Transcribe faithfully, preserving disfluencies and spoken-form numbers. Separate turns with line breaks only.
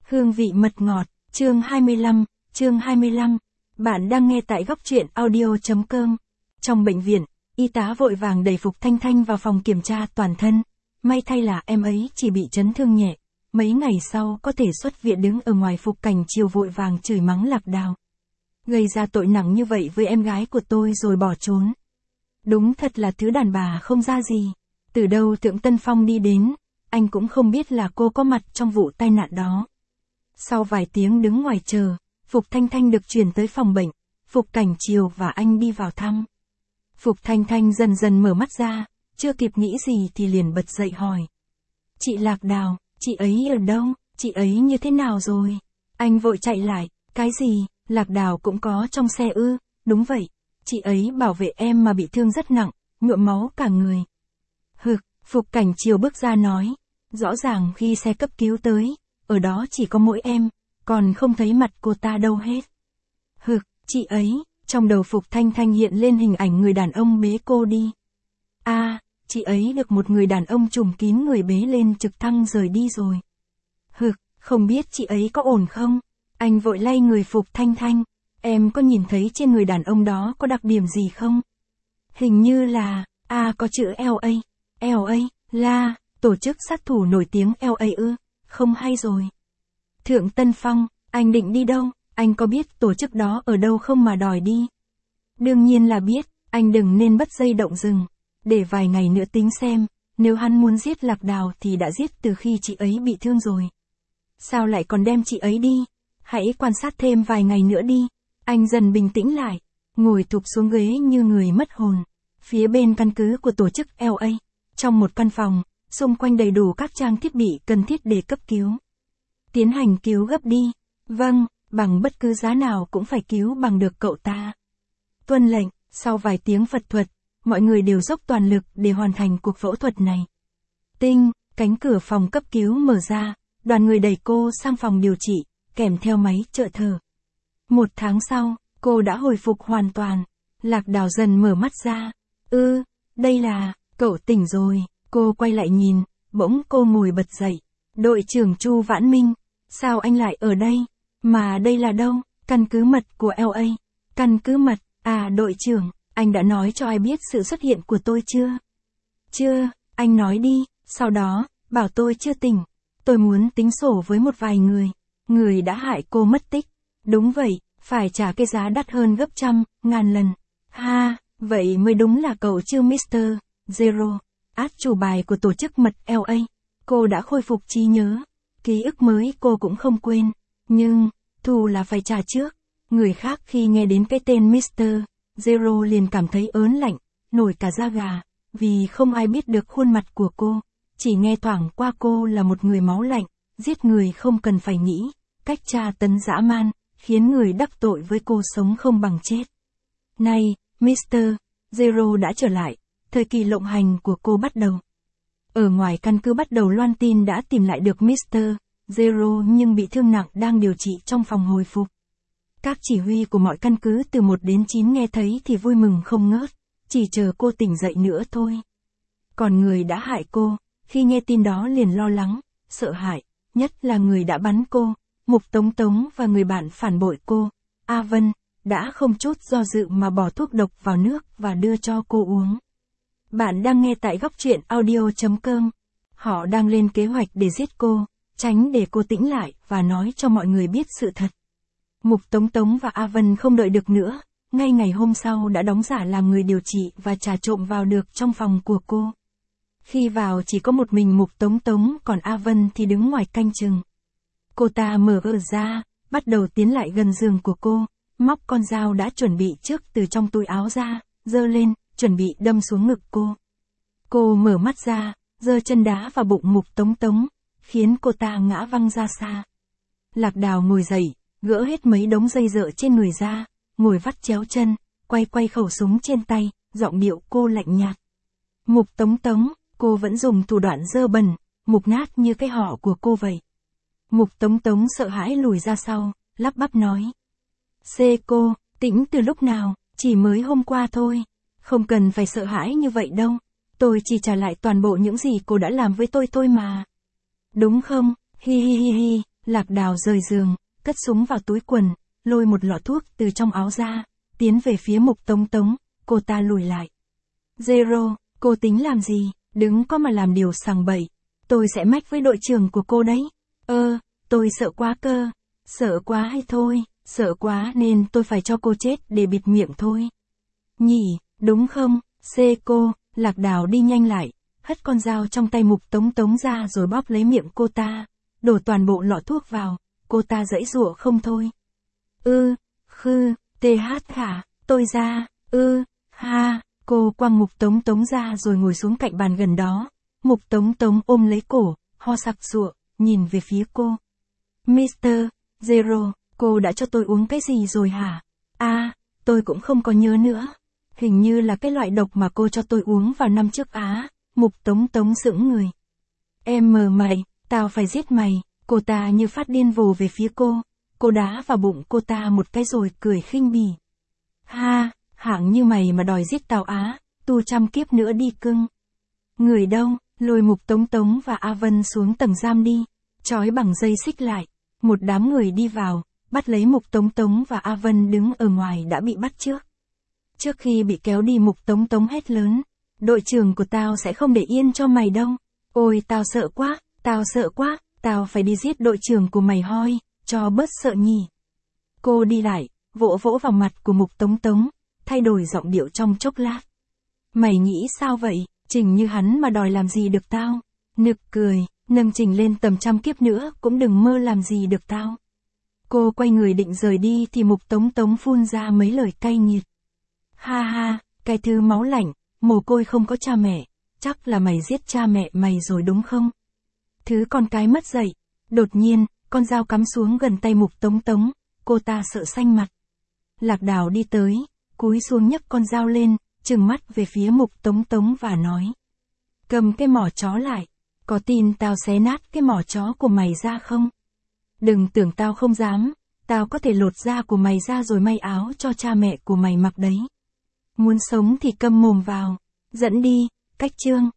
Hương vị mật ngọt, chương hai mươi lăm, chương hai mươi lăm. Bạn đang nghe tại góc truyện audio.com. Trong bệnh viện, y tá vội vàng đẩy Phục Thanh Thanh vào phòng kiểm tra toàn thân. May thay là em ấy chỉ bị chấn thương nhẹ. Mấy ngày sau có thể xuất viện. Đứng ở ngoài Phục Cảnh Triều vội vàng chửi mắng Lạc Đào. Gây ra tội nặng như vậy với em gái của tôi rồi bỏ trốn. Đúng thật là thứ đàn bà không ra gì. Từ đâu Thượng Tân Phong đi đến, anh cũng không biết là cô có mặt trong vụ tai nạn đó. Sau vài tiếng đứng ngoài chờ, Phục Thanh Thanh được chuyển tới phòng bệnh. Phục Cảnh Triều và anh đi vào thăm. Phục Thanh Thanh dần dần mở mắt ra, chưa kịp nghĩ gì thì liền bật dậy hỏi. Chị Lạc Đào, chị ấy ở đâu, chị ấy như thế nào rồi? Anh vội chạy lại, cái gì, Lạc Đào cũng có trong xe ư? Đúng vậy, chị ấy bảo vệ em mà bị thương rất nặng, nhuộm máu cả người. Hực, Phục Cảnh Triều bước ra nói, rõ ràng khi xe cấp cứu tới, ở đó chỉ có mỗi em, còn không thấy mặt cô ta đâu hết. Hực, chị ấy, trong đầu Phục Thanh Thanh hiện lên hình ảnh người đàn ông bế cô đi. A, à, chị ấy được một người đàn ông trùm kín người bế lên trực thăng rời đi rồi. Hực, không biết chị ấy có ổn không? Anh vội lay người Phục Thanh Thanh, em có nhìn thấy trên người đàn ông đó có đặc điểm gì không? Hình như là, a à, có chữ L A, L A, là, tổ chức sát thủ nổi tiếng L A ư, không hay rồi. Thượng Tân Phong, anh định đi đâu, anh có biết tổ chức đó ở đâu không mà đòi đi? Đương nhiên là biết, anh đừng nên bắt dây động rừng, để vài ngày nữa tính xem, nếu hắn muốn giết Lạc Đào thì đã giết từ khi chị ấy bị thương rồi. Sao lại còn đem chị ấy đi? Hãy quan sát thêm vài ngày nữa đi. Anh dần bình tĩnh lại, ngồi thụp xuống ghế như người mất hồn. Phía bên căn cứ của tổ chức L A, trong một căn phòng, xung quanh đầy đủ các trang thiết bị cần thiết để cấp cứu. Tiến hành cứu gấp đi. Vâng, bằng bất cứ giá nào cũng phải cứu bằng được cậu ta. Tuân lệnh, sau vài tiếng phật thuật, mọi người đều dốc toàn lực để hoàn thành cuộc phẫu thuật này. Tinh, cánh cửa phòng cấp cứu mở ra, đoàn người đẩy cô sang phòng điều trị, kèm theo máy trợ thở. Một tháng sau, cô đã hồi phục hoàn toàn. Lạc Đào dần mở mắt ra. Ư, đây là, cậu tỉnh rồi. Cô quay lại nhìn, bỗng cô ngồi bật dậy. Đội trưởng Chu Vãn Minh, sao anh lại ở đây? Mà đây là đâu? Căn cứ mật của L A. Căn cứ mật, à đội trưởng, anh đã nói cho ai biết sự xuất hiện của tôi chưa? Chưa, anh nói đi, sau đó, bảo tôi chưa tỉnh. Tôi muốn tính sổ với một vài người. Người đã hại cô mất tích. Đúng vậy, phải trả cái giá đắt hơn gấp trăm, ngàn lần. Ha, vậy mới đúng là cậu chứ mít-tơ Zero, át chủ bài của tổ chức mật L A. Cô đã khôi phục trí nhớ. Ký ức mới cô cũng không quên. Nhưng, thù là phải trả trước. Người khác khi nghe đến cái tên mít-tơ Zero liền cảm thấy ớn lạnh, nổi cả da gà, vì không ai biết được khuôn mặt của cô. Chỉ nghe thoảng qua cô là một người máu lạnh, giết người không cần phải nghĩ, cách tra tấn dã man, khiến người đắc tội với cô sống không bằng chết. Này, mít-tơ Zero đã trở lại, thời kỳ lộng hành của cô bắt đầu. Ở ngoài căn cứ bắt đầu loan tin đã tìm lại được mít-tơ Zero nhưng bị thương nặng đang điều trị trong phòng hồi phục. Các chỉ huy của mọi căn cứ từ một đến chín nghe thấy thì vui mừng không ngớt, chỉ chờ cô tỉnh dậy nữa thôi. Còn người đã hại cô, khi nghe tin đó liền lo lắng, sợ hãi, nhất là người đã bắn cô, Mục Tống Tống và người bạn phản bội cô, A Vân, đã không chút do dự mà bỏ thuốc độc vào nước và đưa cho cô uống. Bạn đang nghe tại góc truyện audio.com. Họ đang lên kế hoạch để giết cô, tránh để cô tĩnh lại và nói cho mọi người biết sự thật. Mục Tống Tống và A Vân không đợi được nữa, ngay ngày hôm sau đã đóng giả làm người điều trị và trà trộn vào được trong phòng của cô. Khi vào chỉ có một mình Mục Tống Tống, còn A Vân thì đứng ngoài canh chừng. Cô ta mở cửa ra, bắt đầu tiến lại gần giường của cô, móc con dao đã chuẩn bị trước từ trong túi áo ra, giơ lên, chuẩn bị đâm xuống ngực cô. Cô mở mắt ra, giơ chân đá vào bụng Mục Tống Tống, khiến cô ta ngã văng ra xa. Lạc Đào ngồi dậy, gỡ hết mấy đống dây dợ trên người ra, ngồi vắt chéo chân, quay quay khẩu súng trên tay, giọng điệu cô lạnh nhạt. Mục Tống Tống, cô vẫn dùng thủ đoạn dơ bẩn, mục nát như cái họ của cô vậy. Mục Tống Tống sợ hãi lùi ra sau, lắp bắp nói. Xê cô, tĩnh từ lúc nào, chỉ mới hôm qua thôi. Không cần phải sợ hãi như vậy đâu. Tôi chỉ trả lại toàn bộ những gì cô đã làm với tôi thôi mà. Đúng không, hi hi hi hi, Lạc Đào rời giường, cất súng vào túi quần, lôi một lọ thuốc từ trong áo ra, tiến về phía Mục Tống Tống, cô ta lùi lại. Zero, cô tính làm gì, đứng có mà làm điều sằng bậy. Tôi sẽ mách với đội trưởng của cô đấy. Ơ, tôi sợ quá cơ. Sợ quá hay thôi, sợ quá nên tôi phải cho cô chết để bịt miệng thôi. Nhỉ, đúng không, xê cô, Lạc Đào đi nhanh lại, hất con dao trong tay Mục Tống Tống ra rồi bóp lấy miệng cô ta, đổ toàn bộ lọ thuốc vào, cô ta giãy giụa không thôi. Ư, khư, tê hát hả, tôi ra, ư, ha, cô quăng Mục Tống Tống ra rồi ngồi xuống cạnh bàn gần đó. Mục Tống Tống ôm lấy cổ, ho sặc sụa, nhìn về phía cô. mister Zero, cô đã cho tôi uống cái gì rồi hả? À, tôi cũng không có nhớ nữa. Hình như là cái loại độc mà cô cho tôi uống vào năm trước á. Mục Tống Tống sững người. Em mờ mày, tao phải giết mày. Cô ta như phát điên vồ về phía cô. Cô đá vào bụng cô ta một cái rồi cười khinh bỉ. Ha, hạng như mày mà đòi giết tao á, tu trăm kiếp nữa đi cưng. Người đâu, lôi Mục Tống Tống và A Vân xuống tầng giam đi, trói bằng dây xích lại. Một đám người đi vào, bắt lấy Mục Tống Tống và A Vân đứng ở ngoài đã bị bắt trước. Trước khi bị kéo đi Mục Tống Tống hét lớn, đội trưởng của tao sẽ không để yên cho mày đâu. Ôi tao sợ quá, tao sợ quá, tao phải đi giết đội trưởng của mày hoi, cho bớt sợ nhỉ. Cô đi lại, vỗ vỗ vào mặt của Mục Tống Tống, thay đổi giọng điệu trong chốc lát. Mày nghĩ sao vậy, Trình như hắn mà đòi làm gì được tao? Nực cười, nâng Trình lên tầm trăm kiếp nữa cũng đừng mơ làm gì được tao. Cô quay người định rời đi thì Mục Tống Tống phun ra mấy lời cay nghiệt. Ha ha, cái thứ máu lạnh, mồ côi không có cha mẹ, chắc là mày giết cha mẹ mày rồi đúng không? Thứ con cái mất dạy. Đột nhiên, con dao cắm xuống gần tay Mục Tống Tống, cô ta sợ xanh mặt. Lạc Đào đi tới, cúi xuống nhấc con dao lên, trừng mắt về phía Mục Tống Tống và nói. Cầm cái mỏ chó lại, có tin tao xé nát cái mỏ chó của mày ra không? Đừng tưởng tao không dám, tao có thể lột da của mày ra rồi may áo cho cha mẹ của mày mặc đấy. Muốn sống thì câm mồm vào, dẫn đi, cách chương.